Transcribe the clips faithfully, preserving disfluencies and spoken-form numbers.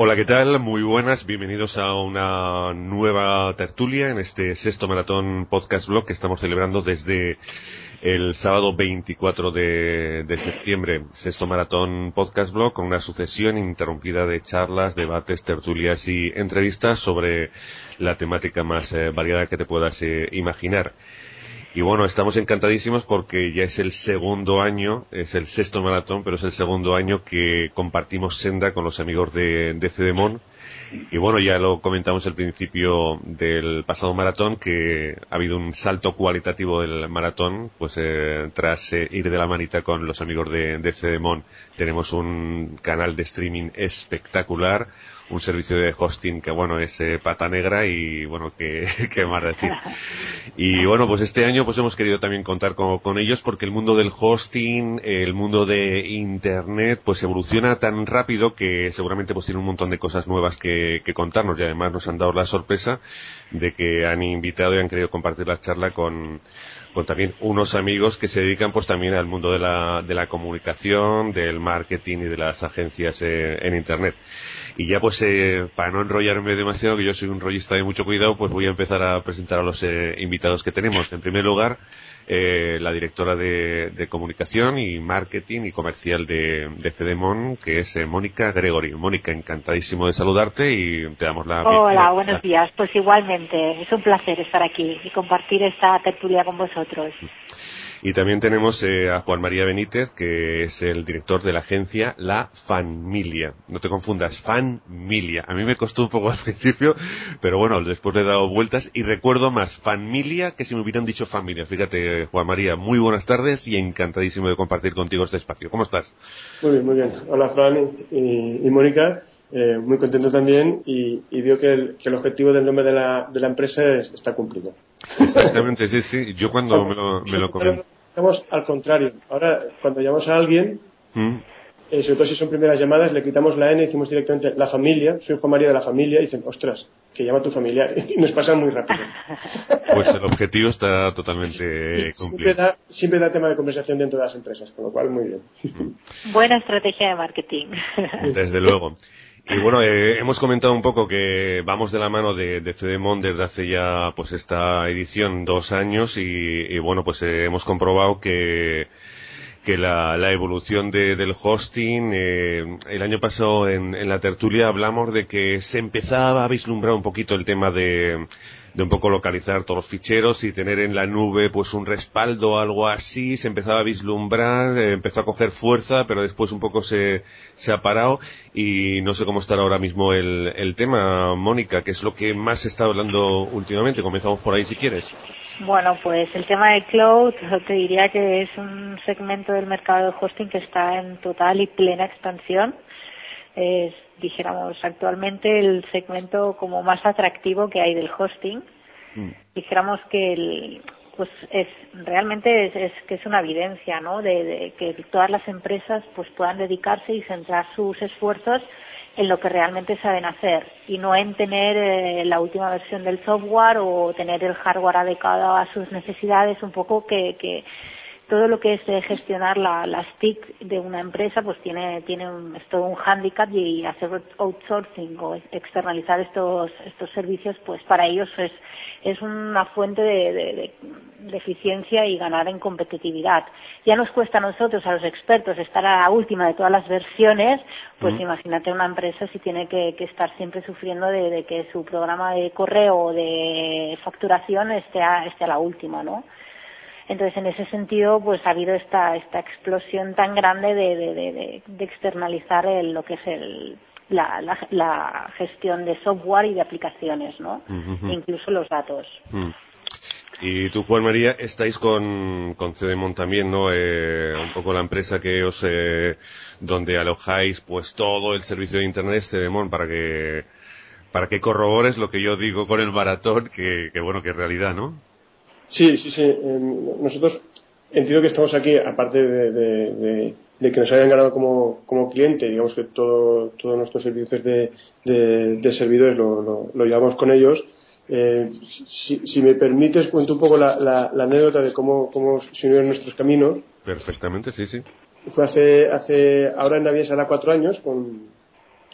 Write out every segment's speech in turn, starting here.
Hola, ¿qué tal? Muy buenas, bienvenidos a una nueva tertulia en este sexto maratón podcast blog que estamos celebrando desde el sábado veinticuatro de, de septiembre. Sexto maratón podcast blog con una sucesión ininterrumpida de charlas, debates, tertulias y entrevistas sobre la temática más eh, variada que te puedas eh, imaginar. Y bueno, estamos encantadísimos porque ya es el segundo año, es el sexto maratón, pero es el segundo año que compartimos senda con los amigos de, de Cedemon. Y bueno, ya lo comentamos al principio del pasado maratón, que ha habido un salto cualitativo del maratón, pues eh, tras eh, ir de la manita con los amigos de, de Cedemon. Tenemos un canal de streaming espectacular, un servicio de hosting que bueno, es eh, pata negra y bueno, que, que más decir. Y bueno, pues este año pues hemos querido también contar con, con ellos porque el mundo del hosting, el mundo de internet, pues evoluciona tan rápido que seguramente pues tiene un montón de cosas nuevas que, que contarnos, y además nos han dado la sorpresa de que han invitado y han querido compartir la charla con, con también unos amigos que se dedican pues también al mundo de la, de la comunicación, del marketing y de las agencias eh, en internet. Y ya pues eh, para no enrollarme demasiado, que yo soy un rollista de mucho cuidado, pues voy a empezar a presentar a los eh, invitados que tenemos. En primer lugar, eh, la directora de, de comunicación y marketing y comercial de, de Cedemon, que es eh, Mónica Gregory. Mónica, encantadísimo de saludarte y te damos la bienvenida. Hola, buenos días. Pues igualmente, es un placer estar aquí y compartir esta tertulia con vosotros. Y también tenemos eh, a Juan María Benítez, que es el director de la agencia La Fanmilia. No te confundas, Fanmilia. A mí me costó un poco al principio, pero bueno, después le he dado vueltas y recuerdo más Fanmilia que si me hubieran dicho familia. Fíjate, Juan María, muy buenas tardes y encantadísimo de compartir contigo este espacio. ¿Cómo estás? Muy bien, muy bien. Hola, Fran y, y Mónica. Eh, muy contento también y, y veo que el, que el objetivo del nombre de la, de la empresa es, está cumplido. Exactamente, sí, sí. Yo cuando me lo, me lo comenté. Estamos al contrario. Ahora, cuando llamamos a alguien, ¿Mm? eh, sobre todo si son primeras llamadas, le quitamos la N y decimos directamente la familia. Soy Juan María de la familia. Y dicen, ostras, que llama a tu familiar. Y nos pasa muy rápido. Pues el objetivo está totalmente cumplido. Siempre da, siempre da tema de conversación dentro de las empresas, con lo cual muy bien. Buena estrategia de marketing. Desde luego. Y bueno, eh, hemos comentado un poco que vamos de la mano de, de Cedemon desde hace ya pues esta edición dos años y, y bueno, pues eh, hemos comprobado que que la, la evolución de, del hosting, eh, el año pasado en, en la tertulia hablamos de que se empezaba a vislumbrar un poquito el tema de, de un poco localizar todos los ficheros y tener en la nube pues un respaldo o algo así, se empezaba a vislumbrar, eh, empezó a coger fuerza, pero después un poco se, se ha parado y no sé cómo estará ahora mismo el, el tema, Mónica, que es lo que más se está hablando últimamente. Comenzamos por ahí si quieres. Bueno, pues el tema de cloud, te diría que es un segmento del mercado de hosting que está en total y plena expansión. Es, dijéramos, actualmente el segmento como más atractivo que hay del hosting. Mm. Dijéramos que el, pues es realmente es, es que es una evidencia, ¿no? De, de que todas las empresas pues puedan dedicarse y centrar sus esfuerzos en lo que realmente saben hacer y no en tener eh, la última versión del software o tener el hardware adecuado a sus necesidades, un poco que, que todo lo que es eh, gestionar la, las T I C de una empresa pues tiene tiene un, es todo un hándicap y hacer outsourcing o externalizar estos estos servicios pues para ellos es es una fuente de, de, de, de eficiencia y ganar en competitividad. Ya nos cuesta a nosotros, a los expertos, estar a la última de todas las versiones, pues mm. imagínate una empresa si tiene que, que estar siempre sufriendo de, de que su programa de correo o de facturación esté a, esté a la última, ¿no? Entonces, en ese sentido, pues ha habido esta esta explosión tan grande de, de, de, de externalizar el, lo que es el La, la, la gestión de software y de aplicaciones, ¿no? Uh-huh. E incluso los datos. Uh-huh. Y tú, Juan María, estáis con, con Cedemon también, ¿no? Eh, un poco la empresa que os, eh, donde alojáis, pues, todo el servicio de Internet es Cedemon para que, para que corrobores lo que yo digo con el maratón, que, que bueno, que es realidad, ¿no? Sí, sí, sí. Eh, nosotros entiendo que estamos aquí, aparte de, de, de de que nos hayan ganado como, como cliente, digamos que todo, todos nuestros servicios de, de, de servidores lo, lo, lo llevamos con ellos. Eh, si, si me permites, cuento un poco la, la, la anécdota de cómo, cómo se unieron nuestros caminos. Perfectamente, sí, sí. Fue hace, hace ahora en Navidad será cuatro años, con,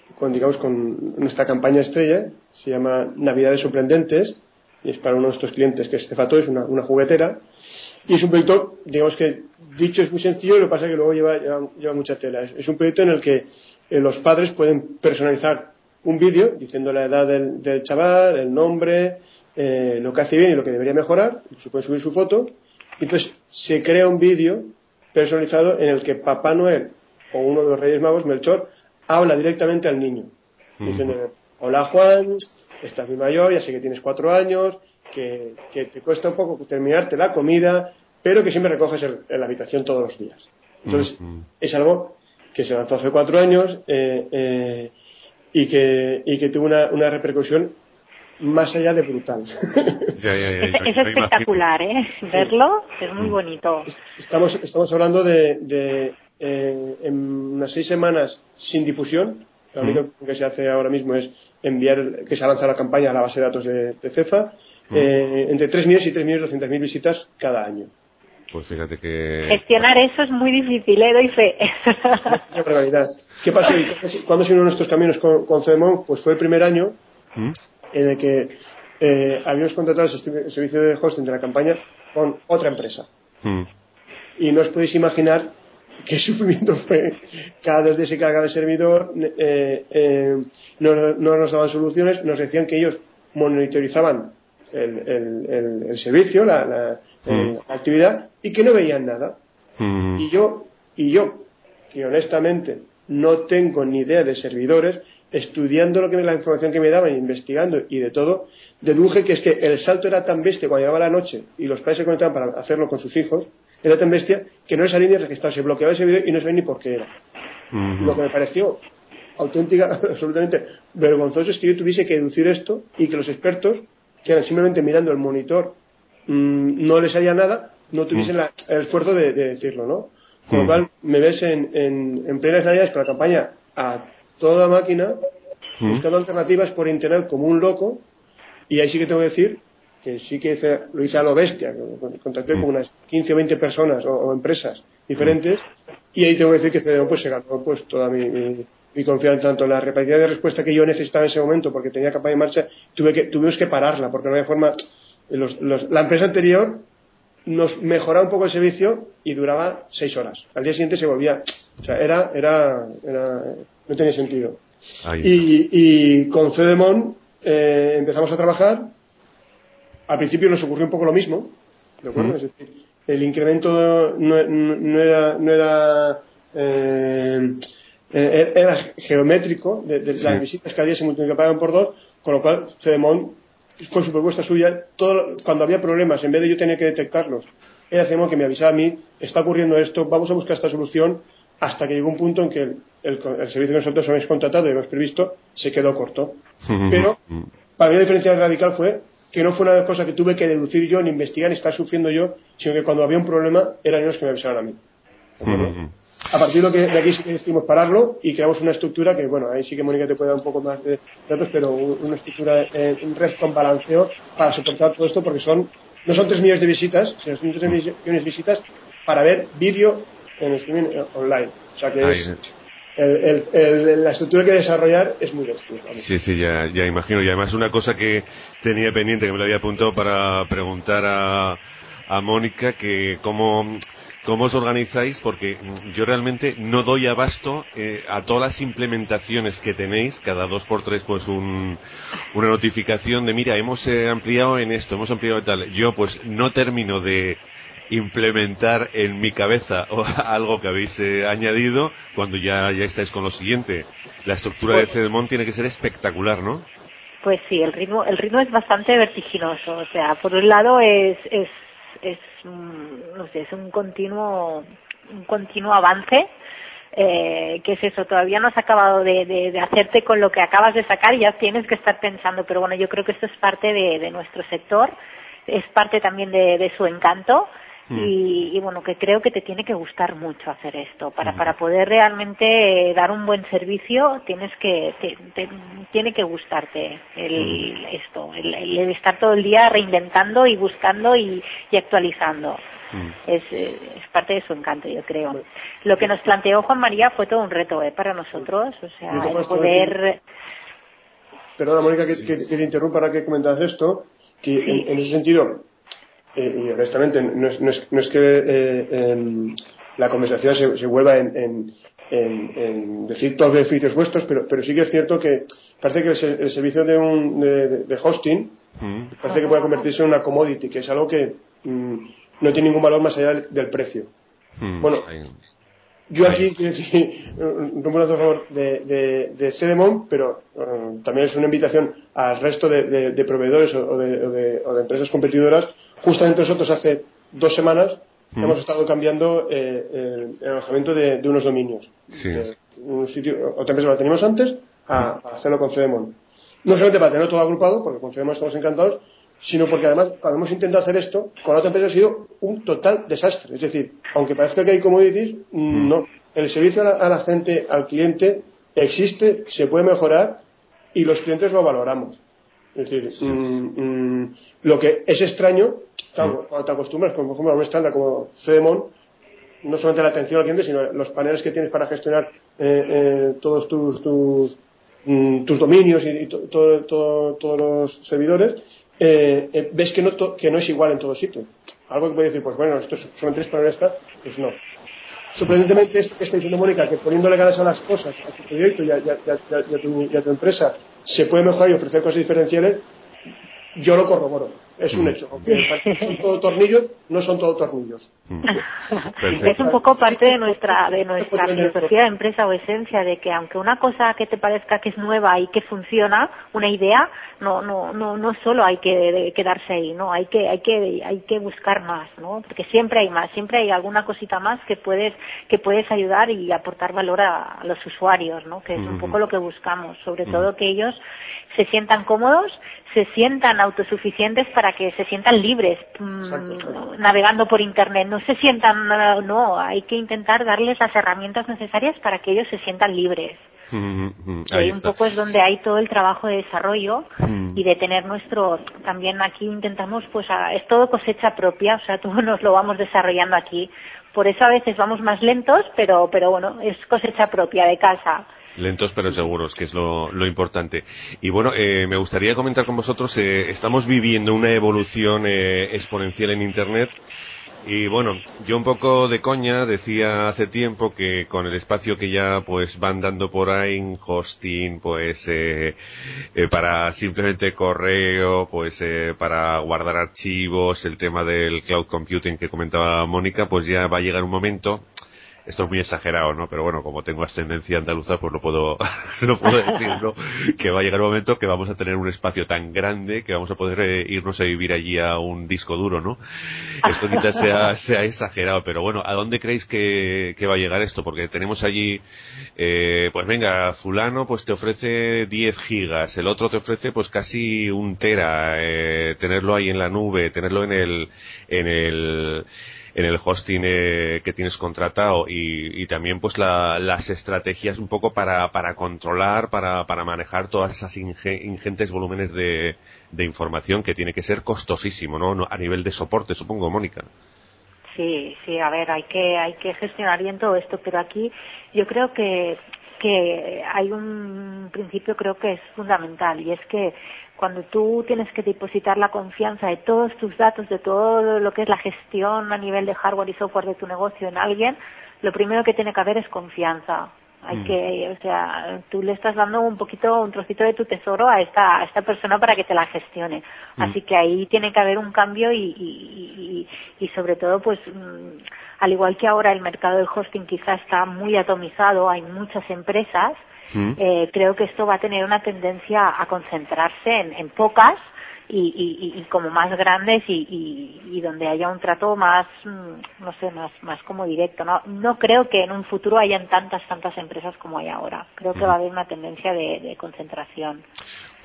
con, digamos, con nuestra campaña estrella, se llama Navidades Sorprendentes, y es para uno de nuestros clientes, que es Cefato, es una, una juguetera, y es un proyecto, digamos que dicho es muy sencillo, lo que pasa es que luego lleva, lleva, lleva mucha tela. Es, es un proyecto en el que eh, los padres pueden personalizar un vídeo diciendo la edad del, del chaval, el nombre, eh, lo que hace bien y lo que debería mejorar, se puede subir su foto, y entonces se crea un vídeo personalizado en el que Papá Noel o uno de los Reyes Magos, Melchor, habla directamente al niño, diciendo, hola Juan, estás muy mayor, ya sé que tienes cuatro años, que, que te cuesta un poco terminarte la comida, pero que siempre recoges el, en la habitación todos los días. Entonces, uh-huh. es algo que se lanzó hace cuatro años eh, eh, y, que, y que tuvo una, una repercusión más allá de brutal. Ya, ya, ya, es, es espectacular, ¿eh? Verlo es muy bonito. Estamos, estamos hablando de, de eh, en unas seis semanas sin difusión. La única uh-huh. que se hace ahora mismo es enviar, que se ha lanzado la campaña a la base de datos de, de Cefa, uh-huh. eh, entre tres millones y tres millones doscientas mil visitas cada año. Pues fíjate que... Gestionar eso es muy difícil, ¿eh? Doy fe. Qué barbaridad. ¿Qué pasó? ¿Cuándo se unieron nuestros caminos con, con Cedemon? Pues fue el primer año uh-huh. en el que eh, habíamos contratado el servicio de hosting de la campaña con otra empresa. Uh-huh. Y no os podéis imaginar qué sufrimiento fue. Cada dos días se cargaba el servidor, eh, eh, no, no nos daban soluciones, nos decían que ellos monitorizaban el, el, el, el servicio, la, la, sí. eh, la actividad, y que no veían nada. Mm. Y yo, y yo, que honestamente no tengo ni idea de servidores, estudiando lo que la información que me daban, investigando y de todo, deduje que es que el salto era tan bestia cuando llegaba la noche y los padres se conectaban para hacerlo con sus hijos, era tan bestia que no salía ni registrado, se bloqueaba ese vídeo y no sabía ni por qué era. Mm-hmm. Lo que me pareció auténtica, absolutamente vergonzoso es que yo tuviese que deducir esto y que los expertos, que eran simplemente mirando el monitor, mmm, no les salía nada, no tuviesen mm. la, el esfuerzo de, de decirlo, ¿no? Con mm. lo cual me ves en, en, en plenas navidades con la campaña a toda máquina, mm. buscando alternativas por internet como un loco, y ahí sí que tengo que decir que sí que hice, lo hice a lo bestia, contacté mm. con unas quince o veinte personas o, o empresas diferentes, mm. y ahí tengo que decir que Cedemon pues se ganó pues toda mi, mi, mi confianza tanto en la rapidez de respuesta que yo necesitaba en ese momento, porque tenía campaña en marcha, tuve que, tuvimos que pararla, porque no había forma, los, los, la empresa anterior nos mejoraba un poco el servicio y duraba seis horas, al día siguiente se volvía, o sea, era, era, era no tenía sentido. Y, y con Cedemon eh, empezamos a trabajar. Al principio nos ocurrió un poco lo mismo, ¿de acuerdo? Mm. Es decir, el incremento no, no era, no era, eh, era geométrico, de, de sí. las visitas cada día se multiplicaban por dos, con lo cual Cedemon fue su propuesta suya. Todo, cuando había problemas, en vez de yo tener que detectarlos, era Cedemon que me avisaba a mí, está ocurriendo esto, vamos a buscar esta solución, hasta que llegó un punto en que el, el, el servicio que nosotros habíamos contratado y habíamos previsto se quedó corto. Pero para mí la diferencia radical fue que no fue una cosa que tuve que deducir yo, ni investigar, ni estar sufriendo yo, sino que cuando había un problema eran ellos que me avisaban a mí. Uh-huh. A partir de, lo que, de aquí sí que decidimos pararlo y creamos una estructura que, bueno, ahí sí que Mónica te puede dar un poco más de datos, pero una estructura en red con balanceo para soportar todo esto, porque son no son tres millones de visitas, sino son tres millones de visitas para ver vídeo en streaming online. O sea que es... El, el, el, la estructura que desarrollar es muy bestia. ¿Vale? Sí, sí, ya, ya imagino. Y además una cosa que tenía pendiente, que me lo había apuntado para preguntar a, a Mónica, que cómo, cómo os organizáis, porque yo realmente no doy abasto eh, a todas las implementaciones que tenéis, cada dos por tres pues un, una notificación de mira, hemos eh, ampliado en esto, hemos ampliado en tal. Yo pues no termino de implementar en mi cabeza algo que habéis eh, añadido cuando ya, ya estáis con lo siguiente. La estructura pues, de Cedemon tiene que ser espectacular, ¿no? Pues sí, el ritmo, el ritmo es bastante vertiginoso. O sea, por un lado es, es, es, no sé, es un continuo, un continuo avance. Eh, ¿qué es eso? Todavía no has acabado de, de, de hacerte con lo que acabas de sacar y ya tienes que estar pensando. Pero bueno, yo creo que esto es parte de, de nuestro sector, es parte también de, de su encanto. Y, y bueno, que creo que te tiene que gustar mucho hacer esto. Para, para poder realmente dar un buen servicio, tienes que, te, te, tiene que gustarte el, esto, el, el estar todo el día reinventando y buscando y, y actualizando. Mm. Es, es parte de su encanto, yo creo. Lo que nos planteó Juan María fue todo un reto, ¿eh? Para nosotros, o sea, el poder... Perdona, Mónica, que, que, que te interrumpa para que comentas esto, que sí. en, en ese sentido... Eh, y honestamente no es, no es, no es que eh, eh, la conversación se, se vuelva en, en, en, en decir todos los beneficios vuestros, pero, pero sí que es cierto que parece que el, el servicio de, un, de, de hosting mm. parece que puede convertirse en una commodity, que es algo que mm, no tiene ningún valor más allá del, del precio. Mm. Bueno, yo aquí quiero decir un brazo a favor de, de, de Cedemon, pero uh, también es una invitación al resto de, de, de proveedores o de, o, de, o de empresas competidoras. Justamente nosotros hace dos semanas mm. hemos estado cambiando eh, el, el alojamiento de, de unos dominios. Sí. De un sitio, otra empresa la teníamos antes, a, a hacerlo con Cedemon. No solamente para tenerlo todo agrupado, porque con Cedemon estamos encantados, sino porque además cuando hemos intentado hacer esto con la otra empresa ha sido un total desastre. Es decir, aunque parezca que hay commodities, mm. no. El servicio a la, a la gente, al cliente, existe, se puede mejorar y los clientes lo valoramos. Es decir, sí. mm, mm, lo que es extraño, claro, mm. cuando te acostumbras, como por ejemplo a un estándar como Cedemon, no solamente la atención al cliente, sino los paneles que tienes para gestionar eh, eh, todos tus tus, mm, tus dominios y, y to, to, to, todos los servidores, eh, eh, ves que no, to, que no es igual en todos sitios. Algo que puede decir, pues bueno, esto es solamente es para esta, pues no. Sorprendentemente, esto que está diciendo Mónica, que poniéndole ganas a las cosas, a tu proyecto y a, y a, y a, y a, tu, y a tu empresa, se puede mejorar y ofrecer cosas diferenciales, yo lo corroboro. Es un hecho. Aunque son todo tornillos, no son todo tornillos. Es un poco parte de nuestra de nuestra filosofía de empresa o esencia, de que aunque una cosa que te parezca que es nueva y que funciona, una idea, no no no no solo hay que quedarse ahí, no, hay que hay que hay que buscar más, ¿no? Porque siempre hay más, siempre hay alguna cosita más que puedes que puedes ayudar y aportar valor a, a los usuarios, ¿no? Que es un poco lo que buscamos, sobre todo que ellos se sientan cómodos, se sientan autosuficientes para que se sientan libres mmm, navegando por internet, no se sientan, no, hay que intentar darles las herramientas necesarias para que ellos se sientan libres. Mm-hmm. Y ahí un poco es donde hay todo el trabajo de desarrollo mm. y de tener nuestro, también aquí intentamos, pues a, es todo cosecha propia, o sea, todo nos lo vamos desarrollando aquí. Por eso a veces vamos más lentos, pero pero bueno, es cosecha propia de casa. Lentos pero seguros, que es lo, lo importante. Y bueno, eh, me gustaría comentar con vosotros, eh, estamos viviendo una evolución eh, exponencial en Internet. Y bueno, yo un poco de coña decía hace tiempo que con el espacio que ya pues van dando por ahí en hosting, pues eh, eh, para simplemente correo, pues eh, para guardar archivos, el tema del cloud computing que comentaba Mónica, pues ya va a llegar un momento. Esto es muy exagerado, ¿no? Pero bueno, como tengo ascendencia andaluza, pues lo puedo, lo puedo decir, ¿no? Que va a llegar un momento que vamos a tener un espacio tan grande que vamos a poder eh, irnos a vivir allí a un disco duro, ¿no? Esto quizás sea, sea exagerado, pero bueno, ¿a dónde creéis que, que va a llegar esto? Porque tenemos allí, eh, pues venga, fulano pues te ofrece diez gigas, el otro te ofrece pues casi un tera, eh, tenerlo ahí en la nube, tenerlo en el, en el, en el hosting eh, que tienes contratado y, y también pues la, las estrategias un poco para, para controlar, para, para manejar todas esas inge, ingentes volúmenes de, de información que tiene que ser costosísimo, ¿no? A nivel de soporte, supongo, Mónica. Sí, sí, a ver, hay que, hay que gestionar bien todo esto, pero aquí yo creo que, que hay un principio creo que es fundamental y es que cuando tú tienes que depositar la confianza de todos tus datos, de todo lo que es la gestión a nivel de hardware y software de tu negocio en alguien, lo primero que tiene que haber es confianza. Hay mm. que, o sea, tú le estás dando un poquito, un trocito de tu tesoro a esta, a esta persona para que te la gestione. Mm. Así que ahí tiene que haber un cambio y, y, y, y sobre todo, pues, mmm, al igual que ahora el mercado del hosting quizá está muy atomizado, hay muchas empresas, mm. eh, creo que esto va a tener una tendencia a concentrarse en, en pocas y, y, y como más grandes y, y, y donde haya un trato más, no sé, más, más como directo. No, no creo que en un futuro hayan tantas, tantas empresas como hay ahora. Creo que va a haber una tendencia de, de concentración.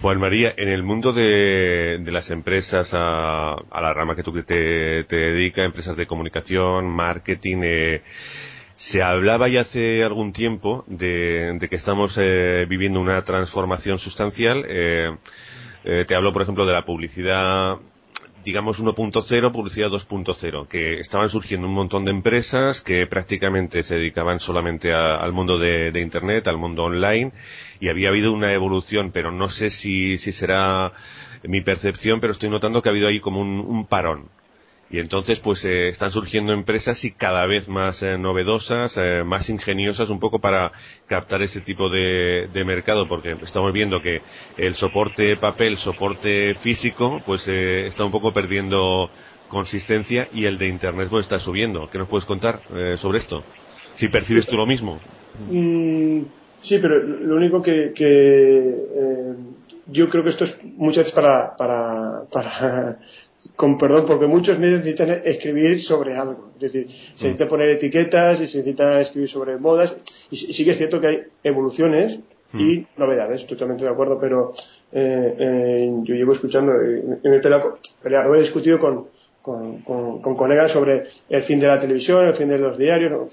Juan María, en el mundo de, de las empresas, a, a la rama que tú te, te dedicas, empresas de comunicación, marketing, eh, se hablaba ya hace algún tiempo de, de que estamos eh, viviendo una transformación sustancial. Eh, eh, te hablo, por ejemplo, de la publicidad, digamos uno punto cero, publicidad dos punto cero, que estaban surgiendo un montón de empresas que prácticamente se dedicaban solamente a, al mundo de, de Internet, al mundo online, y había habido una evolución, pero no sé si, si será mi percepción, pero estoy notando que ha habido ahí como un, un parón. Y entonces, pues, eh, están surgiendo empresas y cada vez más eh, novedosas, eh, más ingeniosas, un poco para captar ese tipo de, de mercado, porque estamos viendo que el soporte papel, soporte físico, pues, eh, está un poco perdiendo consistencia y el de Internet, pues, está subiendo. ¿Qué nos puedes contar eh, sobre esto? Si percibes tú lo mismo. Mm, sí, pero lo único que, que eh, yo creo que esto es muchas veces para, para, para con perdón, porque muchos medios necesitan escribir sobre algo. Es decir, se necesita poner etiquetas y se necesita escribir sobre modas. Y sí que es cierto que hay evoluciones y novedades, totalmente de acuerdo, pero eh, eh, yo llevo escuchando, eh, me he peleado, peleado, he discutido con, con, con, con colegas sobre el fin de la televisión, el fin de los diarios. ¿No?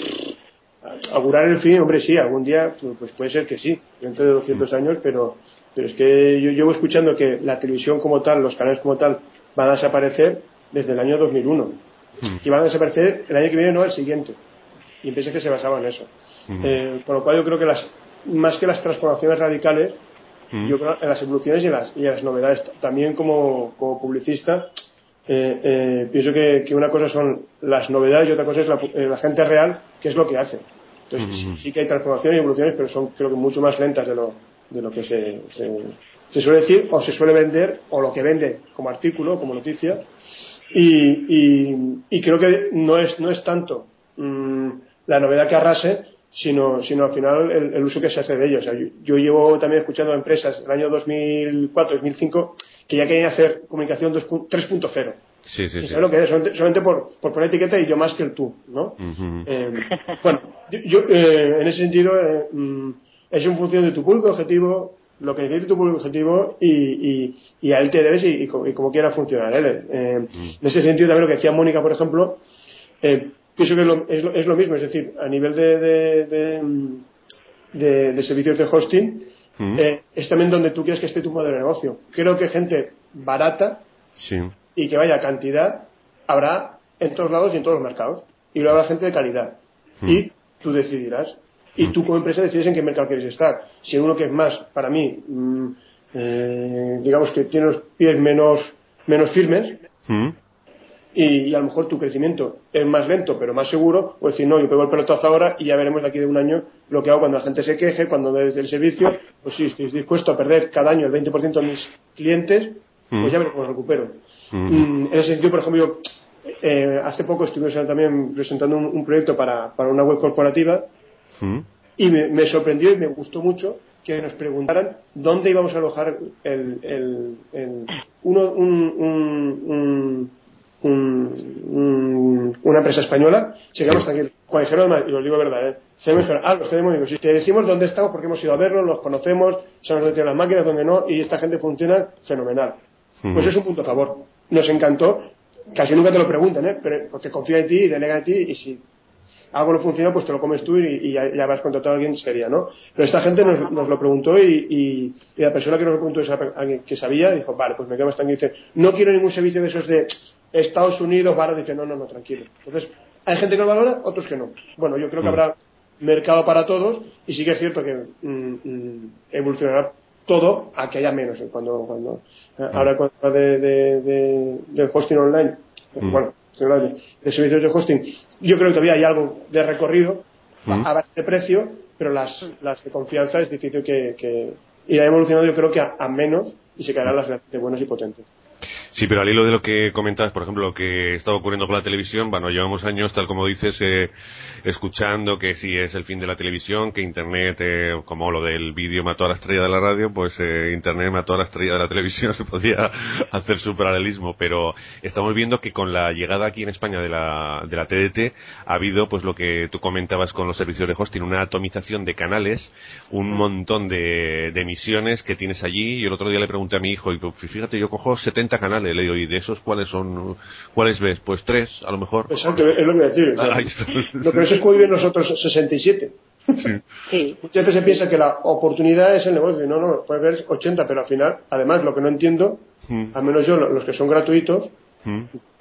Augurar el fin, hombre, sí, algún día, pues puede ser que sí, dentro de doscientos años, pero, pero es que yo llevo escuchando que la televisión como tal, los canales como tal, van a desaparecer desde el año dos mil uno. Hmm. Y van a desaparecer el año que viene, no el siguiente. Y empresas que se basaban en eso. Hmm. Eh, con lo cual yo creo que las, más que las transformaciones radicales, hmm. yo creo en las evoluciones y en las, y en las novedades. También como, como publicista, eh, eh, pienso que, que una cosa son las novedades y otra cosa es la, eh, la gente real, que es lo que hace. Entonces hmm. sí, sí que hay transformaciones y evoluciones, pero son creo que mucho más lentas de lo, de lo que se, se se suele decir o se suele vender o lo que vende como artículo, como noticia y, y, y creo que no es no es tanto mmm, la novedad que arrase sino sino al final el, el uso que se hace de ellos. O sea, yo, yo llevo también escuchando a empresas el año dos mil cuatro dos mil cinco que ya querían hacer comunicación tres punto cero. Sí, sí, sí. ¿Sabes lo que es? Solamente, solamente por, por poner etiqueta y yo más que el tú, ¿no? Uh-huh. Eh, bueno, yo, yo eh, en ese sentido eh, mm, es en función de tu público objetivo, lo que necesite tu público objetivo y, y, y a él te debes y, y, y como quiera funcionar él. Eh, uh-huh. En ese sentido también lo que decía Mónica, por ejemplo, eh, pienso que es lo, es, lo, es lo mismo, es decir, a nivel de, de, de, de, de servicios de hosting, uh-huh. eh, es también donde tú quieres que esté tu modelo de negocio. Creo que gente barata sí. y que vaya cantidad habrá en todos lados y en todos los mercados. Y luego habrá gente de calidad. Uh-huh. Y tú decidirás. Y tú como empresa decides en qué mercado quieres estar. Si en uno que es más, para mí, mmm, eh, digamos que tiene los pies menos, menos firmes, uh-huh. y, y a lo mejor tu crecimiento es más lento pero más seguro, o decir, no, yo pego el pelotazo ahora y ya veremos de aquí de un año lo que hago cuando la gente se queje, cuando desde el servicio, pues sí, estoy dispuesto a perder cada año el veinte por ciento de mis clientes, uh-huh. pues ya veremos cómo recupero. Uh-huh. Mm, en ese sentido, por ejemplo, yo, eh, hace poco estuvimos también presentando un, un proyecto para, para una web corporativa, uh-huh. y me, me sorprendió y me gustó mucho que nos preguntaran dónde íbamos a alojar el, el, el uno, un, un, un, un, un, una empresa española. Se llama hasta aquí. Cuando dijeron, y os digo verdad, ¿eh? Se me dijeron, ah, los tenemos, digo, si te decimos dónde estamos porque hemos ido a verlos, los conocemos, sabemos dónde tienen las máquinas, dónde no, y esta gente funciona fenomenal. Uh-huh. Pues es un punto a favor. Nos encantó. Casi nunca te lo preguntan, ¿eh? Pero porque confían en ti y delegan en ti, y si algo no funciona, pues te lo comes tú y, y ya, ya habrás contratado a alguien seria, ¿no? Pero esta gente nos, nos lo preguntó y, y, y la persona que nos lo preguntó es alguien que sabía, dijo, vale, pues me quedo más tranquilo. Dice, no quiero ningún servicio de esos de Estados Unidos, vale, dice, no, no, no, tranquilo. Entonces, hay gente que lo valora, otros que no. Bueno, yo creo que habrá mercado para todos y sí que es cierto que mm, mm, evolucionará todo a que haya menos. ¿eh? Cuando, cuando ahora con de, de, de, del hosting online, pues, bueno, de, de servicios de hosting, yo creo que todavía hay algo de recorrido a base de precio, pero las, las de confianza es difícil que, que irá evolucionando, yo creo que a, a menos y se quedarán las de buenos y potentes. Sí, pero al hilo de lo que comentabas, por ejemplo, lo que está ocurriendo con la televisión, bueno, llevamos años, tal como dices, eh, escuchando que si es el fin de la televisión, que Internet, eh, como lo del vídeo mató a la estrella de la radio, pues eh, Internet mató a la estrella de la televisión, se podía hacer su paralelismo, pero estamos viendo que con la llegada aquí en España de la, de la T D T ha habido, pues lo que tú comentabas con los servicios de hosting, una atomización de canales, un montón de, de emisiones que tienes allí, y el otro día le pregunté a mi hijo, y fíjate, yo cojo setenta canales, le digo, ¿y de esos cuáles son? ¿Cuáles ves? Pues tres, a lo mejor. Exacto, es lo que voy a decir. Ah, lo que no se puede ver nosotros sesenta y siete. Sí. Sí. Muchas veces se piensa que la oportunidad es el negocio. No, no, puedes ver ochenta, pero al final, además, lo que no entiendo, mm. al menos yo, los que son gratuitos, mm.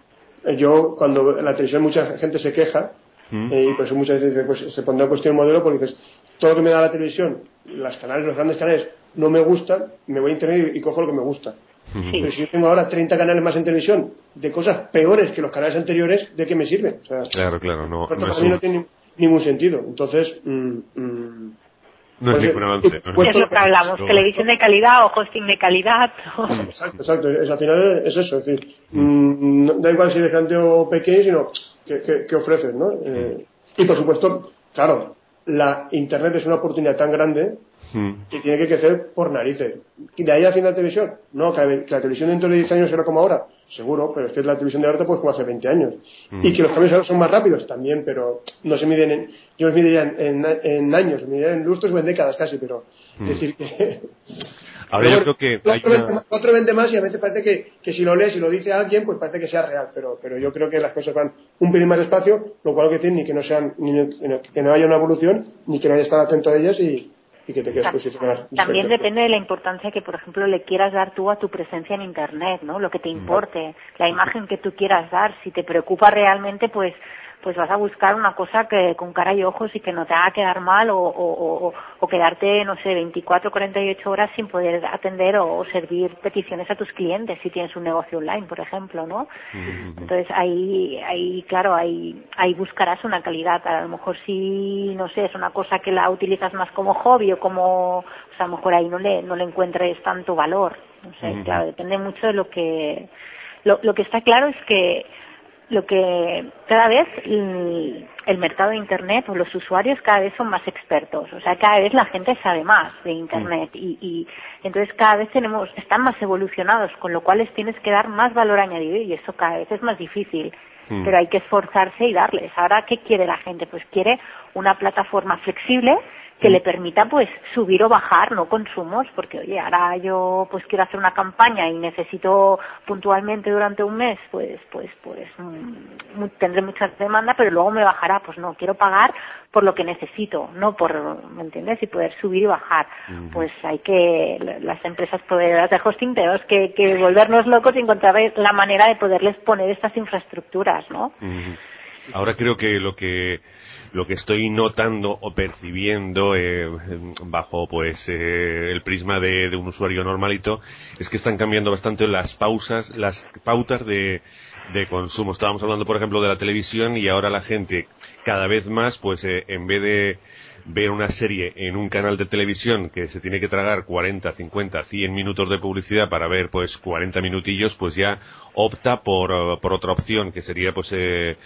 yo, cuando en la televisión mucha gente se queja, mm. eh, y por eso muchas veces pues, se pondrá en cuestión modelo, porque dices, todo lo que me da la televisión, las canales, los grandes canales, no me gustan, me voy a internet y, y cojo lo que me gusta. Sí. Pero si yo tengo ahora treinta canales más en televisión de cosas peores que los canales anteriores, ¿de qué me sirve? O sea, claro, claro, no, no, no, es un... no tiene ningún sentido. Entonces, mmm, mmm, no es ningún avance. Es lo que hablamos, no. Televisión de calidad o hosting de calidad. Exacto, exacto. Es, al final es eso. Es decir, mm. mmm, da igual si eres grande o pequeño, sino que, que, que ofreces, ¿no? Mm. Eh, y por supuesto, claro, la Internet es una oportunidad tan grande mm. que tiene que crecer por narices. ¿Y de ahí al fin de la televisión? No, que la, que la televisión dentro de diez años será como ahora. Seguro, pero es que la televisión de ahora pues como hace veinte años. Mm. Y que los cambios ahora son más rápidos también, pero no se miden en, yo los mediría en, en, en años, me mediría en lustros o en décadas casi, pero mm. decir que... Ahora yo creo que otro, hay una... otro vende más y a veces parece que, que si lo lees y lo dice alguien, pues parece que sea real, pero, pero yo creo que las cosas van un pelín más despacio, lo cual no quiere decir ni que no sean, ni que no haya una evolución, ni que no haya que estar atento a ellas y, y que te quieras posicionar. También depende de la importancia que, por ejemplo, le quieras dar tú a tu presencia en Internet, ¿no? Lo que te importe, la imagen que tú quieras dar. Si te preocupa realmente, pues pues vas a buscar una cosa que con cara y ojos y que no te haga quedar mal o, o, o, o quedarte, no sé, veinticuatro, cuarenta y ocho horas sin poder atender o, o servir peticiones a tus clientes si tienes un negocio online, por ejemplo, ¿no? Uh-huh. Entonces ahí, ahí claro, ahí, ahí buscarás una calidad. A lo mejor si, no sé, es una cosa que la utilizas más como hobby o como, o sea, a lo mejor ahí no le, no le encuentres tanto valor. No sé, uh-huh. Claro, depende mucho de lo que, lo, lo que está claro es que lo que cada vez el, el mercado de Internet o los usuarios cada vez son más expertos, o sea, cada vez la gente sabe más de Internet y, y entonces cada vez tenemos están más evolucionados, con lo cual les tienes que dar más valor añadido y eso cada vez es más difícil, sí. Pero hay que esforzarse y darles. Ahora, ¿qué quiere la gente? Pues quiere una plataforma flexible que le permita pues subir o bajar, no consumos, porque oye, ahora yo pues quiero hacer una campaña y necesito puntualmente durante un mes, pues pues pues mmm, tendré mucha demanda, pero luego me bajará, pues no, quiero pagar por lo que necesito, no por, ¿me entiendes? Y poder subir y bajar. Uh-huh. Pues hay que, las empresas proveedoras de hosting tenemos que, que volvernos locos y encontrar la manera de poderles poner estas infraestructuras, ¿no? Uh-huh. Ahora creo que lo que lo que estoy notando o percibiendo eh, bajo pues eh, el prisma de, de un usuario normalito es que están cambiando bastante las pausas, las pautas de, de consumo. Estábamos hablando, por ejemplo, de la televisión y ahora la gente cada vez más, pues eh, en vez de ver una serie en un canal de televisión que se tiene que tragar cuarenta, cincuenta, cien minutos de publicidad para ver pues cuarenta minutillos, pues ya opta por, por otra opción que sería pues eh,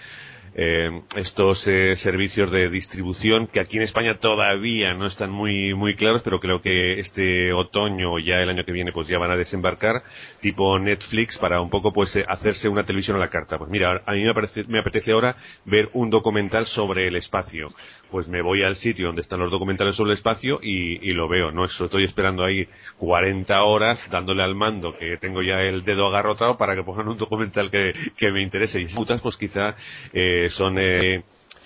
Eh, estos eh, servicios de distribución que aquí en España todavía no están muy muy claros, pero creo que este otoño o ya el año que viene pues ya van a desembarcar, tipo Netflix, para un poco pues eh, hacerse una televisión a la carta. Pues mira, a mí me, parece, me apetece ahora ver un documental sobre el espacio, pues me voy al sitio donde están los documentales sobre el espacio y, y lo veo, no eso estoy esperando ahí cuarenta horas dándole al mando que tengo ya el dedo agarrotado para que pongan un documental que, que me interese. Y putas pues quizá eh, son eh,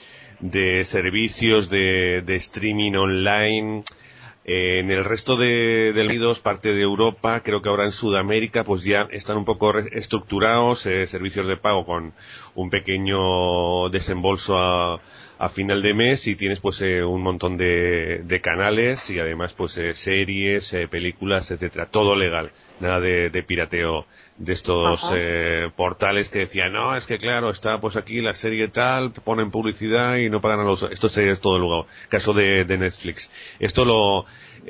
de servicios de, de streaming online eh, en el resto de, de Unidos, parte de Europa, creo que ahora en Sudamérica pues ya están un poco estructurados, eh, servicios de pago con un pequeño desembolso a, a final de mes y tienes pues eh, un montón de, de canales y además pues eh, series, eh, películas, etcétera, todo legal, nada de, de pirateo de estos eh, portales que decían, no, es que claro, está pues aquí la serie tal, ponen publicidad y no pagan a los... Esto es todo luego, caso de, de Netflix. Esto lo,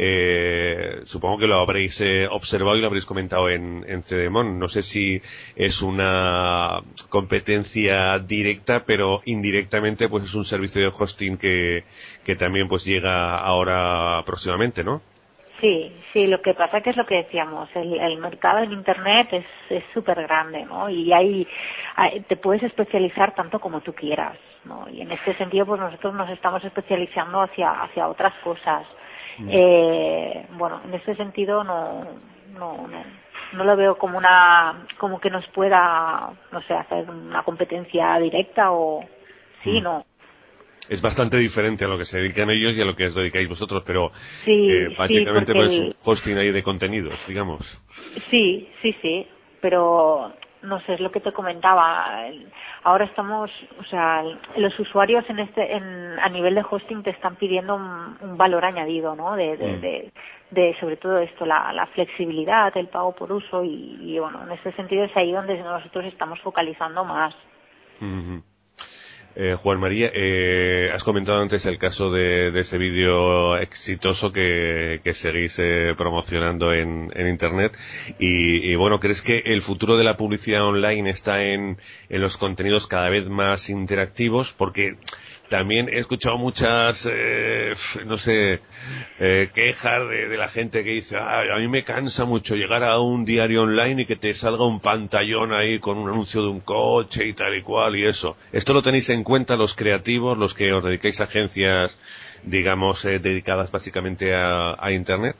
eh, supongo que lo habréis eh, observado y lo habréis comentado en, en Cedemon. No sé si es una competencia directa, pero indirectamente pues es un servicio de hosting que, que también pues llega ahora próximamente, ¿no? Sí, sí, lo que pasa que es lo que decíamos, el, el mercado en Internet es es súper grande, ¿no? Y hay, hay, te puedes especializar tanto como tú quieras, ¿no? Y en este sentido, pues nosotros nos estamos especializando hacia hacia otras cosas. Mm. Eh, bueno, en este sentido no, no, no, no lo veo como una, como que nos pueda, no sé, hacer una competencia directa o, sí, mm. no. Es bastante diferente a lo que se dedican ellos y a lo que os dedicáis vosotros, pero sí, eh, básicamente sí, pues el... un hosting ahí de contenidos, digamos. Sí, sí, sí, pero no sé, es lo que te comentaba. Ahora estamos, o sea, los usuarios en este, en, a nivel de hosting te están pidiendo un, un valor añadido, ¿no? De, de, mm. de, de, sobre todo esto, la, la flexibilidad, el pago por uso y, y bueno, en ese sentido es ahí donde nosotros estamos focalizando más. Mm-hmm. Eh, Juan María, eh, has comentado antes el caso de, de ese vídeo exitoso que, que seguís eh, promocionando en, en Internet y, y bueno, ¿crees que el futuro de la publicidad online está en, en los contenidos cada vez más interactivos? Porque también he escuchado muchas, eh, no sé, eh, quejas de, de la gente que dice, ah, a mí me cansa mucho llegar a un diario online y que te salga un pantallón ahí con un anuncio de un coche y tal y cual y eso. ¿Esto lo tenéis en cuenta los creativos, los que os dedicáis a agencias, digamos, eh, dedicadas básicamente a, a Internet?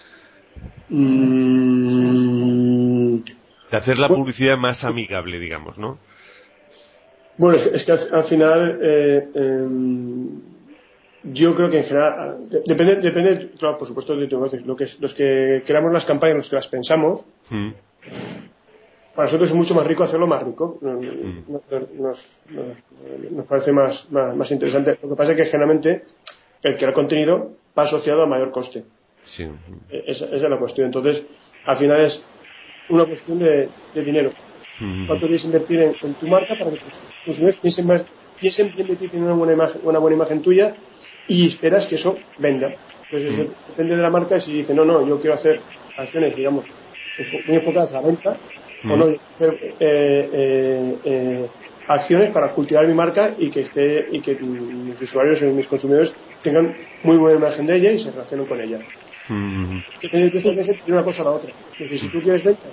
Mm. De hacer la publicidad más amigable, digamos, ¿no? Bueno, es que, es que al, al final eh, eh, yo creo que en general de, depende, depende, claro, por supuesto de tu negocio. Lo que, los que creamos las campañas, los que las pensamos, mm. para nosotros es mucho más rico hacerlo más rico. Mm. Nos, nos, nos, nos parece más, más, más interesante. Lo que pasa es que generalmente el crear contenido va asociado a mayor coste. Sí. Esa, esa es la cuestión. Entonces, al final es una cuestión de, de dinero. ¿Cuánto quieres invertir en, en tu marca para que tus consumidores piensen, más, piensen bien de ti, tienen una buena imagen, una buena imagen tuya y esperas que eso venda? Entonces, mm. depende de la marca si dice, no, no, yo quiero hacer acciones, digamos, muy enfocadas a la venta mm. o no, hacer eh, eh, eh, acciones para cultivar mi marca y que esté y que mis usuarios y mis consumidores tengan muy buena imagen de ella y se relacionen con ella. Mm. Depende de esto que hacer de una cosa a la otra. Es decir, si tú quieres venta,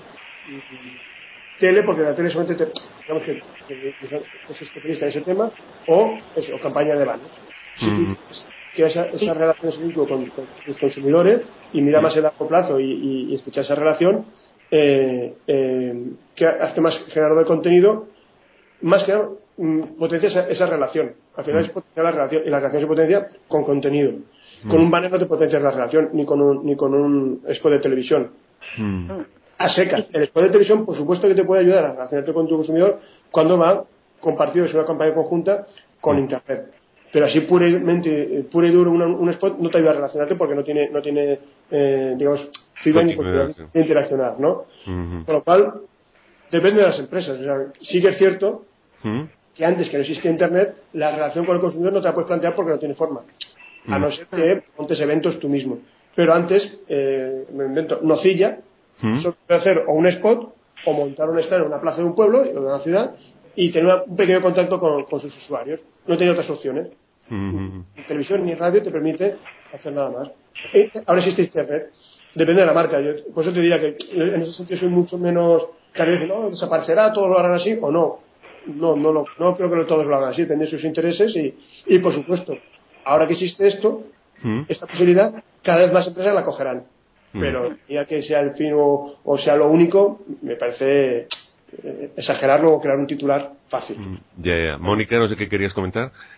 tele, porque la tele solamente te, digamos que, que, que es especialista en ese tema, o eso, o campaña de banners. Si tú quieres esa, esa relación, ese vínculo con, con tus consumidores y mira más a largo plazo y, y, y estrechar esa relación, eh, eh, que hazte más generador de contenido, más que nada, potencia esa, esa relación. Al final es potenciar la relación, y la relación se potencia con contenido. Con un banner no te potencias la relación, ni con un, ni con un spot de televisión. A secas. El spot de televisión, por supuesto que te puede ayudar a relacionarte con tu consumidor cuando va compartido, es una campaña conjunta con mm. Internet. Pero así puramente, puro y duro, un, un spot no te ayuda a relacionarte porque no tiene, no tiene eh, digamos, feedback ni posibilidad de interaccionar, ¿no? Mm-hmm. Con lo cual, depende de las empresas. O sea, sí que es cierto mm. que antes que no existía Internet, la relación con el consumidor no te la puedes plantear porque no tiene forma. Mm. A no ser que montes eventos tú mismo. Pero antes, eh, me invento, Nocilla, ¿Mm? Solo puede hacer o un spot o montar un stand en una plaza de un pueblo o de una ciudad y tener una, un pequeño contacto con, con sus usuarios. No tiene otras opciones. Mm-hmm. Ni televisión ni radio te permite hacer nada más. Y ahora existe Internet. Depende de la marca. Yo, por eso te diría que en ese sentido soy mucho menos... Que a veces no, desaparecerá, todos lo harán así o no. No, no, no, no creo que todos lo hagan así. Depende de sus intereses y, y por supuesto, ahora que existe esto, ¿Mm? Esta posibilidad, cada vez más empresas la cogerán. Pero ya que sea el fin o, o sea lo único, me parece eh, exagerarlo o crear un titular fácil. Ya, ya. Mónica, no sé qué querías comentar.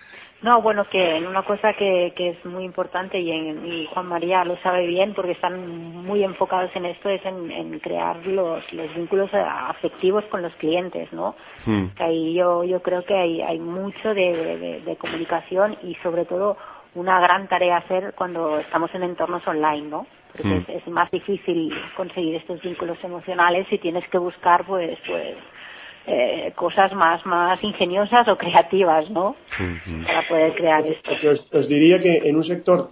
No, bueno, que en una cosa que, que es muy importante y, en, y Juan María lo sabe bien porque están muy enfocados en esto es en, en crear los, los vínculos afectivos con los clientes, ¿no? Mm. Que ahí yo yo creo que hay hay mucho de, de, de comunicación y sobre todo una gran tarea a hacer cuando estamos en entornos online, ¿no? Porque Mm. es, es más difícil conseguir estos vínculos emocionales y tienes que buscar pues pues Eh, cosas más más ingeniosas o creativas, ¿no? Mm-hmm. Para poder crear porque, esto. porque os, os diría que en un sector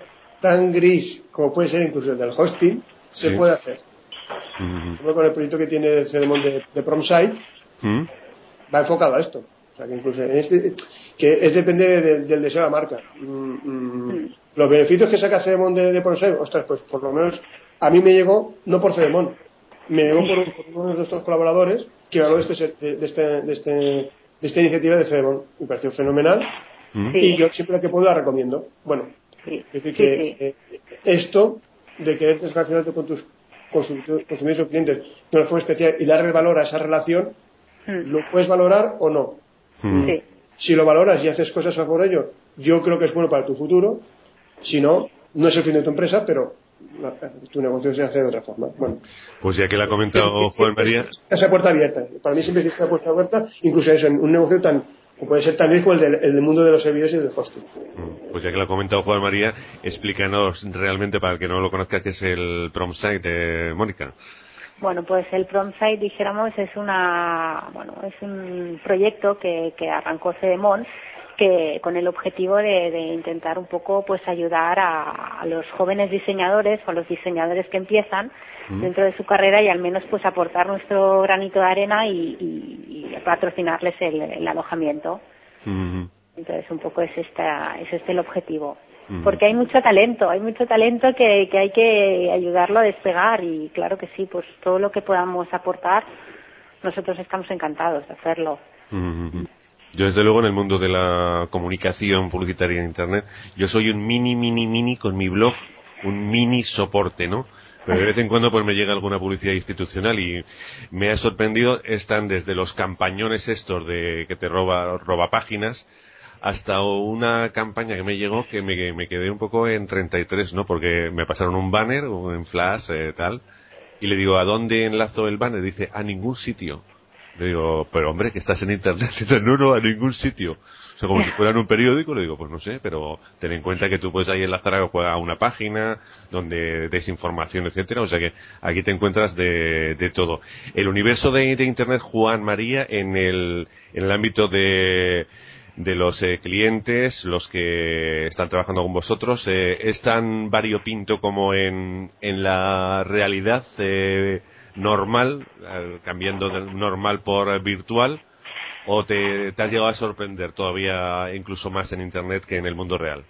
tan gris como puede ser incluso el del hosting, Sí. se puede hacer. Mm-hmm. Por ejemplo, con el proyecto que tiene Cedemon de, de PromSite, Mm. va enfocado a esto. O sea, que incluso en este, que es depende de, del deseo de la marca. Mm, mm, Mm. los beneficios que saca Cedemon de, de PromSite, ostras, pues por lo menos a mí me llegó, no por Cedemon, me llegó por, por uno de estos colaboradores que habló de, este, de, de, este, de, este, de esta iniciativa de Cedemon. Me pareció fenomenal. Mm. Sí. Y yo siempre que puedo la recomiendo. Bueno, Sí. es decir, Sí, que sí. eh, esto de querer relacionarte con tus consumidores, consumidores o clientes de una forma especial y darle valor a esa relación, Mm. ¿lo puedes valorar o no? Mm. Sí. Si lo valoras y haces cosas a favor de ello, yo creo que es bueno para tu futuro. Si no, no es el fin de tu empresa, pero la, tu negocio se hace de otra forma. Bueno, Pues ya que la ha comentado Juan María. Esa puerta abierta. Para mí siempre existe la puerta abierta, incluso eso, en un negocio tan, como puede ser tan rico el del, el del mundo de los servidores y del hosting. Pues ya que lo ha comentado Juan María, explícanos realmente para el que no lo conozca qué es el PromSite de Mónica. Bueno, pues el PromSite, dijéramos, es una, bueno, es un proyecto que, que arrancó Cedemon, que con el objetivo de, de intentar un poco, pues, ayudar a, a los jóvenes diseñadores o a los diseñadores que empiezan Mm. dentro de su carrera y al menos, pues, aportar nuestro granito de arena y, y, y patrocinarles el, el alojamiento. Mm-hmm. Entonces, un poco es esta, es este el objetivo. Mm-hmm. Porque hay mucho talento, hay mucho talento que, que hay que ayudarlo a despegar y claro que sí, pues todo lo que podamos aportar, nosotros estamos encantados de hacerlo. Mm-hmm. Yo desde luego en el mundo de la comunicación publicitaria en Internet, yo soy un mini, mini, mini con mi blog, un mini soporte, ¿no? Pero de vez en cuando pues me llega alguna publicidad institucional y me ha sorprendido, están desde los campañones estos de que te roba, roba páginas, hasta una campaña que me llegó que me, me quedé un poco en treinta y tres, ¿no? Porque me pasaron un banner, en flash, eh, tal, y le digo, ¿a dónde enlazo el banner? Dice, a ningún sitio. Le digo, pero hombre, que estás en internet. Dice, no, no, a ningún sitio. O sea, como si fuera en un periódico, le digo, pues no sé, pero ten en cuenta que tú puedes ahí enlazar a una página donde des información, etcétera. O sea que aquí te encuentras de, de todo. El universo de, de internet, Juan María, en el, en el ámbito de, de los eh, clientes, los que están trabajando con vosotros, eh, ¿es tan variopinto como en, en la realidad eh, normal, eh, cambiando de normal por eh, virtual, o te, te has llegado a sorprender todavía incluso más en internet que en el mundo real?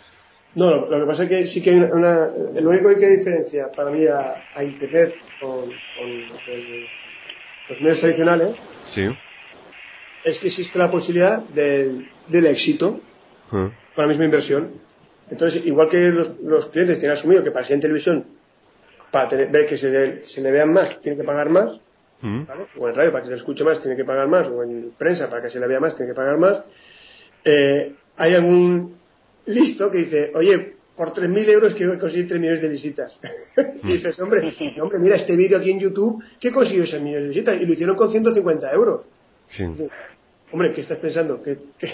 No, lo, lo que pasa es que sí que hay una, una lo único que diferencia para mí a, a internet con, con el, los medios tradicionales, sí, es que existe la posibilidad del, del éxito uh-huh. con la misma inversión. Entonces, igual que los, los clientes tienen asumido que para ser en televisión, para tener, ver que se, se le vean más, tiene que pagar más, uh-huh. ¿vale? O en radio para que se le escuche más, tiene que pagar más, o en prensa para que se le vea más, tiene que pagar más. Eh, hay algún listo que dice, oye, por tres mil euros quiero conseguir tres millones de visitas. Y dices, hombre, hombre, mira este vídeo aquí en YouTube, ¿qué consiguió esos millones de visitas? Y lo hicieron con ciento cincuenta euros. Sí. Dices, hombre, ¿qué estás pensando? ¿Qué, qué?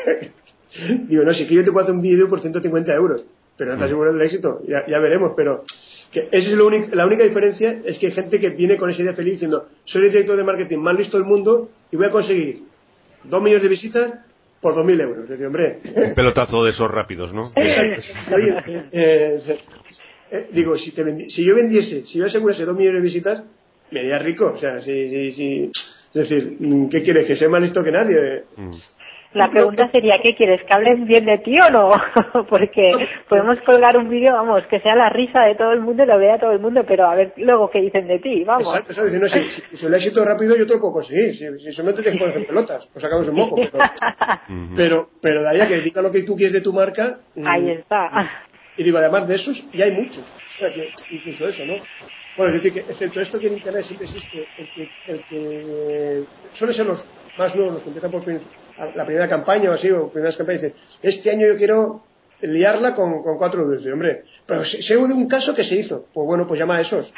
Digo, no, si que yo te puedo hacer un vídeo por ciento cincuenta euros, pero no te aseguro el éxito, ya, ya veremos, pero que esa es lo único, la única diferencia es que hay gente que viene con esa idea feliz diciendo, soy el director de marketing más listo del mundo y voy a conseguir dos millones de visitas por dos mil euros. Decir, hombre, un pelotazo de esos rápidos, ¿no? Exacto. Oye, eh, eh, eh, digo, si, te vendi- si yo vendiese, si yo asegurase dos millones de visitas, me haría rico. O sea, si, si, si, es decir, ¿qué quieres? ¿Que sea más listo que nadie? Mm. La pregunta sería, ¿qué quieres? ¿Que hablen bien de ti o no? Porque podemos colgar un vídeo, vamos, que sea la risa de todo el mundo y lo vea todo el mundo, pero a ver luego qué dicen de ti, vamos. Exacto, eso, no, si, si, si el éxito rápido yo te lo puedo conseguir. Si, si eso no te tienes que poner en pelotas, o sacamos un moco. Pero, pero, pero de ahí a que diga lo que tú quieres de tu marca. Ahí está. Y digo, además de esos, ya hay muchos. O sea, que incluso eso, ¿no? Bueno, es decir, que excepto esto que en Internet siempre existe, el que, el que suele ser los más nuevos, los que empiezan por la primera campaña o así, o primeras campañas, dicen, este año yo quiero liarla con, con cuatro duros. Hombre, pero sé de un caso que se hizo. Pues bueno, pues llama a esos.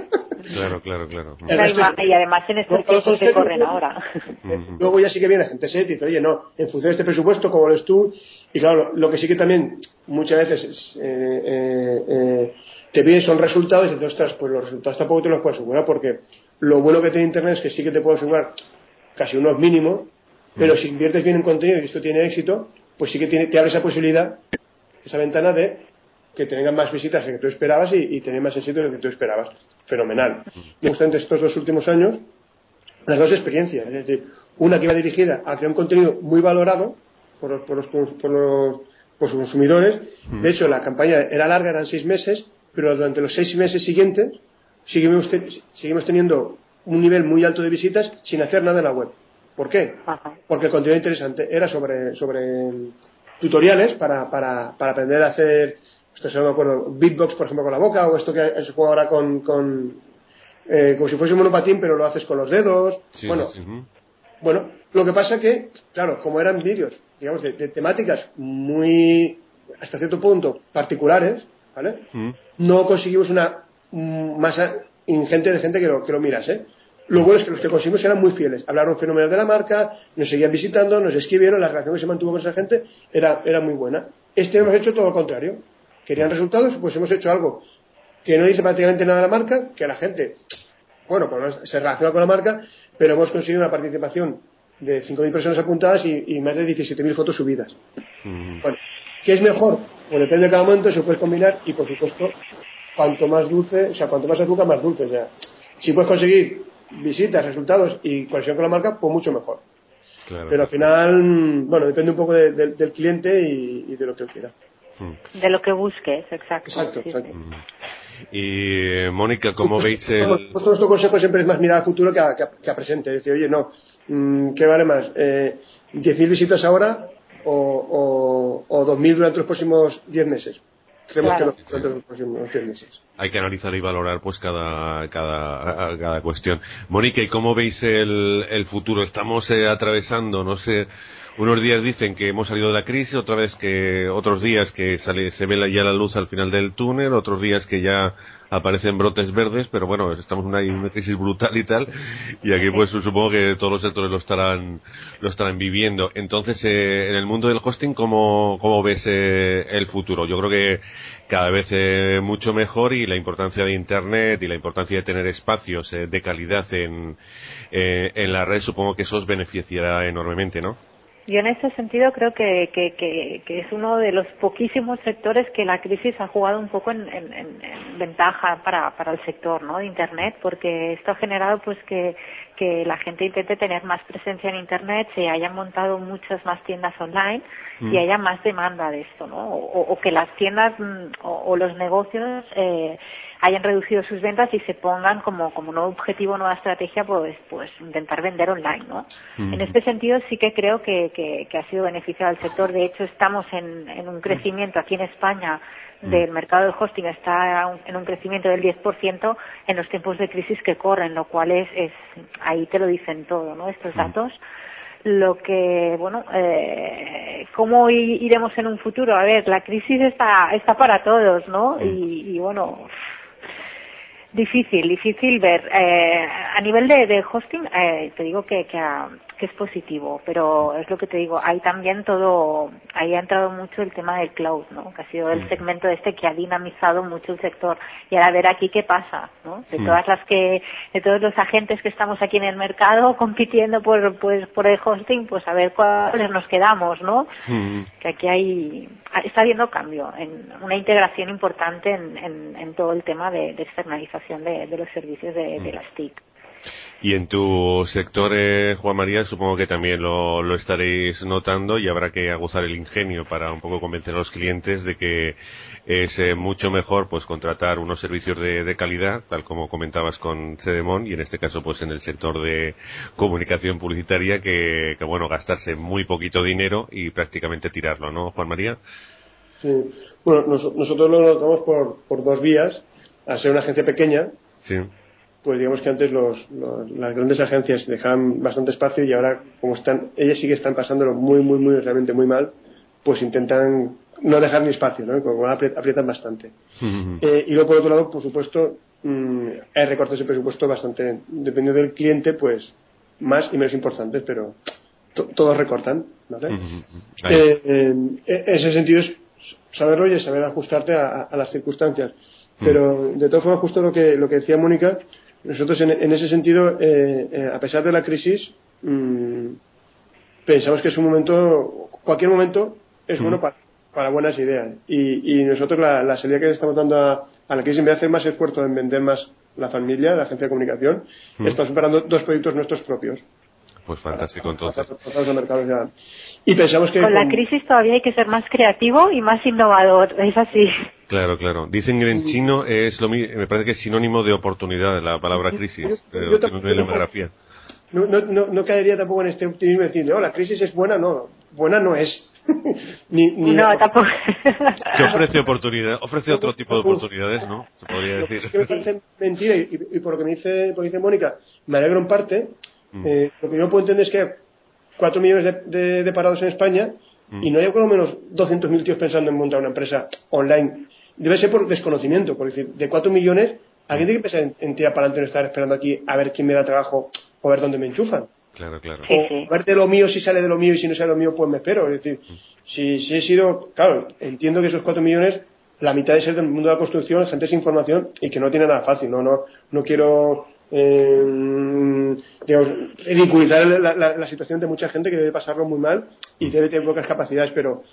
Claro, claro, claro. Y además en estos tiempos que corren ahora. Luego ya sí que viene la gente seria y dice, oye, no, en función de este presupuesto, como lo es tú. Y claro, lo que sí que también muchas veces es, eh, eh, eh, te piden son resultados y dices, ostras, pues los resultados tampoco te los puedo asegurar, porque lo bueno que tiene Internet es que sí que te puedo asegurar casi unos mínimos, pero si inviertes bien en contenido y esto tiene éxito, pues sí que tiene, te abre esa posibilidad, esa ventana de que te vengan más visitas de que tú esperabas y, y tener más éxito de lo que tú esperabas. Fenomenal. Me gustan estos dos últimos años las dos experiencias, es decir, una que iba dirigida a crear un contenido muy valorado por los, por los, por los, por los consumidores. De hecho, la campaña era larga, eran seis meses, pero durante los seis meses siguientes seguimos, te, seguimos teniendo un nivel muy alto de visitas sin hacer nada en la web. ¿Por qué? Ajá. Porque el contenido interesante era sobre, sobre tutoriales para, para, para aprender a hacer, esto no me acuerdo, beatbox, por ejemplo, con la boca, o esto que se juega ahora con, con eh, como si fuese un monopatín, pero lo haces con los dedos. Sí, bueno, sí, sí. Bueno, lo que pasa que, claro, como eran vídeos, digamos, de, de temáticas muy, hasta cierto punto, particulares, ¿vale? Mm. No conseguimos una masa ingente de gente que lo, que lo mirase. Lo bueno es que los que conseguimos eran muy fieles, hablaron fenomenal de la marca, nos seguían visitando, nos escribieron, la relación que se mantuvo con esa gente era, era muy buena. Este hemos hecho todo lo contrario. Querían resultados, pues hemos hecho algo que no dice prácticamente nada de la marca, que la gente, bueno, pues se relaciona con la marca, pero hemos conseguido una participación de cinco mil personas apuntadas y, y más de diecisiete mil fotos subidas. Mm. Bueno, ¿qué es mejor? Pues depende de cada momento, se puede combinar y, por supuesto, cuanto más dulce, o sea, cuanto más azúcar, más dulce. O sea, si puedes conseguir visitas, resultados y conexión con la marca, pues mucho mejor. Claro, pero al final, bueno, depende un poco de, de, del cliente y, y de lo que él quiera. De lo que busques, exacto. Exacto, sí, exacto. Sí. Y, Mónica, ¿cómo sí, veis el...? Pues, pues todo nuestro consejo siempre es más mirar al futuro que a, que a, que a presente. Es decir, oye, no, ¿qué vale más? Eh, ¿diez mil visitas ahora o, o, o dos mil durante los próximos diez meses? Creemos claro. que durante los próximos diez meses. Hay que analizar y valorar pues cada, cada, cada cuestión. Mónica, ¿y cómo veis el, el futuro? Estamos eh, atravesando, no sé, unos días dicen que hemos salido de la crisis, otra vez que, otros días que sale, se ve ya la luz al final del túnel, otros días que ya aparecen brotes verdes, pero bueno, estamos en una, una crisis brutal y tal, y aquí pues supongo que todos los sectores lo estarán, lo estarán viviendo. Entonces, eh, en el mundo del hosting, ¿cómo, cómo ves eh, el futuro? Yo creo que cada vez eh, mucho mejor, y la importancia de Internet y la importancia de tener espacios eh, de calidad en, eh, en la red, supongo que eso os beneficiará enormemente, ¿no? Yo en ese sentido creo que, que, que, que es uno de los poquísimos sectores que la crisis ha jugado un poco en, en, en ventaja para, para el sector, ¿no?, de Internet, porque esto ha generado pues que, que la gente intente tener más presencia en Internet, se hayan montado muchas más tiendas online mm. y haya más demanda de esto, ¿no? O, o que las tiendas o, o los negocios eh, hayan reducido sus ventas y se pongan como, como nuevo objetivo, nueva estrategia, pues, pues intentar vender online, ¿no? Mm. En este sentido sí que creo que, que, que ha sido beneficiado al sector. De hecho, estamos en, en un crecimiento aquí en España del mercado del hosting, está en un crecimiento del diez por ciento en los tiempos de crisis que corren, lo cual es, es ahí te lo dicen todo, ¿no?, estos datos. Lo que, bueno, eh, ¿cómo iremos en un futuro? A ver, la crisis está, está para todos, ¿no? Sí. Y, y bueno, difícil, difícil ver. Eh, a nivel de, de hosting, eh, te digo que, que, a, que es positivo, pero es lo que te digo, hay también todo, ahí ha entrado mucho el tema del cloud, ¿no?, que ha sido el segmento este que ha dinamizado mucho el sector. Y ahora ver aquí qué pasa, ¿no? De todas las que, de todos los agentes que estamos aquí en el mercado compitiendo por, pues, por el hosting, pues a ver cuáles nos quedamos, ¿no? Sí. Que aquí hay, está habiendo cambio, en una integración importante en, en, en todo el tema de, de externalización de, de los servicios de, de las T I C. Y en tu sector, eh, Juan María, supongo que también lo, lo estaréis notando, y habrá que aguzar el ingenio para un poco convencer a los clientes de que es eh, mucho mejor pues contratar unos servicios de, de calidad, tal como comentabas con Cedemon, y en este caso pues en el sector de comunicación publicitaria, que, que bueno, gastarse muy poquito dinero y prácticamente tirarlo, ¿no, Juan María? Sí. Bueno, nos, nosotros lo notamos por, por dos vías. Al ser una agencia pequeña, sí. pues digamos que antes los, los, las grandes agencias dejaban bastante espacio y ahora, como están, ellas sí que están pasándolo muy, muy, muy, realmente muy mal, pues intentan no dejar ni espacio, ¿no? Como aprietan bastante. Uh-huh. Eh, y luego, por otro lado, por supuesto, mmm, hay recortes de presupuesto bastante, dependiendo del cliente, pues más y menos importantes, pero to- todos recortan, ¿vale? Uh-huh. Eh, eh, en ese sentido es saberlo y es saber ajustarte a, a las circunstancias. Uh-huh. Pero, de todas formas, justo lo que, lo que decía Mónica, nosotros en, en ese sentido, eh, eh, a pesar de la crisis, mmm, pensamos que es un momento, cualquier momento es uh-huh. bueno para, para buenas ideas. Y, y nosotros la, la salida que le estamos dando a, a la crisis, en vez de hacer más esfuerzo en vender más la familia, la agencia de comunicación, uh-huh. estamos preparando dos proyectos nuestros propios. Pues fantástico, para, entonces. Para, para, para mercado, o sea, y pensamos que con, con la crisis todavía hay que ser más creativo y más innovador, es así. Claro, claro. Dicen que en chino es lo me parece que es sinónimo de oportunidad la palabra crisis. Yo, yo, yo tiene una demografía. No, no, no, no caería tampoco en este optimismo de decir, no, la crisis es buena, no, buena no es. ni, ni no, la... tampoco. Se ofrece oportunidad, ofrece otro tipo de oportunidades, ¿no? Se podría decir. Lo que me parece mentira, y, y por lo que me dice, por lo que dice Mónica, me alegro en parte. Mm. Eh, lo que yo puedo entender es que hay cuatro millones de, de, de parados en España mm. y no hay por lo menos doscientos mil tíos pensando en montar una empresa online. Debe ser por desconocimiento, por decir, de cuatro millones, alguien tiene que pensar en, en tirar para adelante y no estar esperando aquí a ver quién me da trabajo o ver dónde me enchufan. Claro, claro. O sí, sí. ver de lo mío, si sale de lo mío y si no sale de lo mío, pues me espero. Es decir, mm. si, si he sido, claro, entiendo que esos cuatro millones, la mitad de ser del mundo de la construcción, gente sin información y que no tiene nada fácil. No, no, no quiero, eh, digamos, ridiculizar la, la, la situación de mucha gente que debe pasarlo muy mal y debe tener pocas capacidades, pero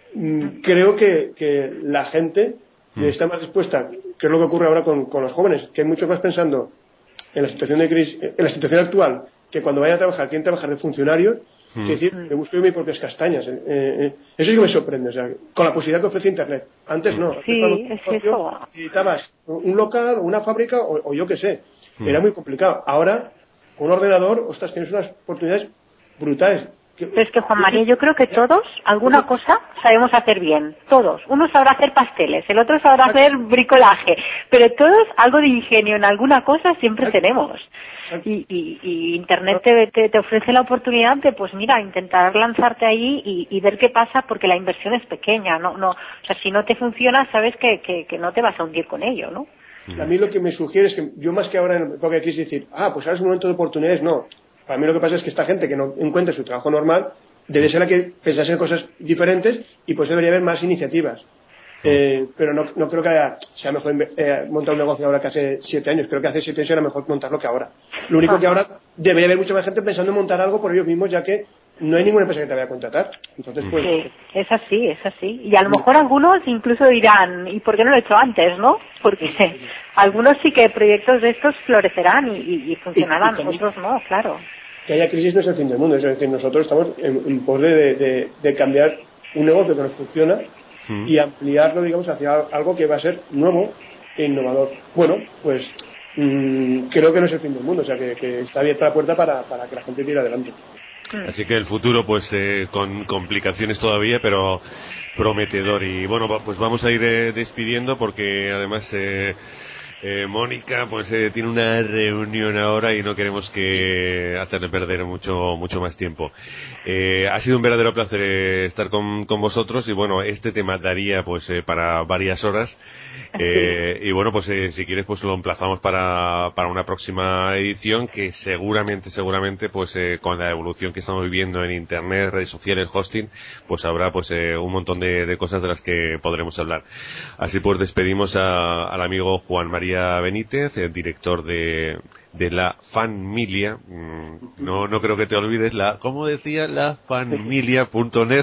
mm, creo que, que la gente mm. debe estar más dispuesta, que es lo que ocurre ahora con, con los jóvenes, que hay muchos más pensando en la situación de crisis, en la situación actual, que cuando vayan a trabajar, quieren trabajar de funcionarios, mm. que decir, me busco yo mis propias castañas. Eh, eh, eso sí que me sorprende, o sea, con la posibilidad que ofrece Internet. Antes no. Antes sí, cuando es eso. Necesitabas un local o una fábrica o, o yo qué sé. Mm. Era muy complicado. Ahora, con un ordenador, ostras, tienes unas oportunidades brutales. Pero es que, Juan María, yo creo que todos alguna cosa sabemos hacer bien, todos. Uno sabrá hacer pasteles, el otro sabrá hacer bricolaje, pero todos algo de ingenio en alguna cosa siempre tenemos. Y, y, y Internet te, te, te ofrece la oportunidad de, pues mira, intentar lanzarte ahí y, y ver qué pasa, porque la inversión es pequeña, no, no, o sea, si no te funciona, sabes que, que, que no te vas a hundir con ello, ¿no? A mí lo que me sugiere es que yo más que ahora en época de crisis decir, ah, pues ahora es un momento de oportunidades, no. Para mí lo que pasa es que esta gente que no encuentra su trabajo normal debe ser la que pensase en cosas diferentes y pues debería haber más iniciativas. Eh, pero no, no creo que haya, sea mejor eh, montar un negocio ahora que hace siete años. Creo que hace siete años era mejor montarlo que ahora. Lo único que ahora debería haber mucha más gente pensando en montar algo por ellos mismos, ya que no hay ninguna empresa que te vaya a contratar. Entonces, pues, sí, es así, es así. Y a lo mejor algunos incluso dirán, ¿y por qué no lo he hecho antes, no? Porque sí, algunos sí que proyectos de estos florecerán y, y, y funcionarán, y, y otros no, claro. Que haya crisis no es el fin del mundo, es decir, nosotros estamos en, en pos de, de, de cambiar un negocio que nos funciona sí. y ampliarlo, digamos, hacia algo que va a ser nuevo e innovador. Bueno, pues mmm, creo que no es el fin del mundo, o sea, que, que está abierta la puerta para, para que la gente tire adelante. Así que el futuro, pues, eh, con complicaciones todavía, pero prometedor. Y bueno, pues vamos a ir eh, despidiendo porque además eh, eh, Mónica, pues, eh, tiene una reunión ahora y no queremos que hacerle perder mucho, mucho más tiempo. Eh, ha sido un verdadero placer eh, estar con, con vosotros y bueno, este tema daría, pues, eh, para varias horas. Eh, y bueno, pues, eh, si quieres, pues lo emplazamos para, para una próxima edición que seguramente, seguramente, pues, eh, con la evolución que estamos viviendo en Internet, redes sociales, hosting, pues habrá, pues, eh, un montón de, de cosas de las que podremos hablar. Así pues, despedimos a, al amigo Juan María Benítez, el director de, de la Fanmilia. No, no creo que te olvides la, ¿cómo decía? La fanmilia punto net.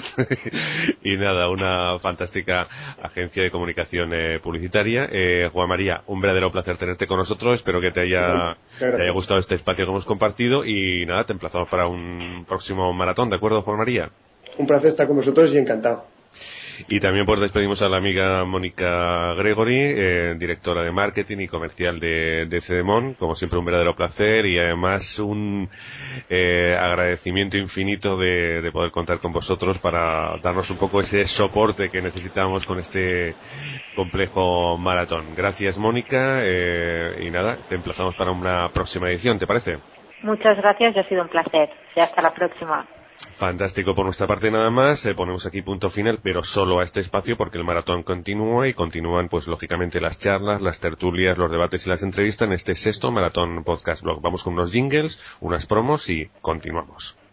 Y nada, una fantástica agencia de comunicación eh, publicitaria. Eh, Juan María, un verdadero placer tenerte con nosotros. Espero que te haya, te haya gustado este espacio que hemos compartido y nada, te emplazamos para un próximo maratón, ¿de acuerdo, Juan María? Un placer estar con vosotros y encantado. Y también pues despedimos a la amiga Mónica Gregory, eh, directora de marketing y comercial de, de Cedemon. Como siempre, un verdadero placer y además un eh, agradecimiento infinito de, de poder contar con vosotros para darnos un poco ese soporte que necesitamos con este complejo maratón. Gracias, Mónica, eh, y nada, te emplazamos para una próxima edición, ¿te parece? Muchas gracias, y ha sido un placer. Y hasta la próxima. Fantástico. Por nuestra parte nada más, eh, ponemos aquí punto final, pero solo a este espacio porque el maratón continúa y continúan pues lógicamente las charlas, las tertulias, los debates y las entrevistas en este sexto Maratón Podcast Blog. Vamos con unos jingles, unas promos y continuamos.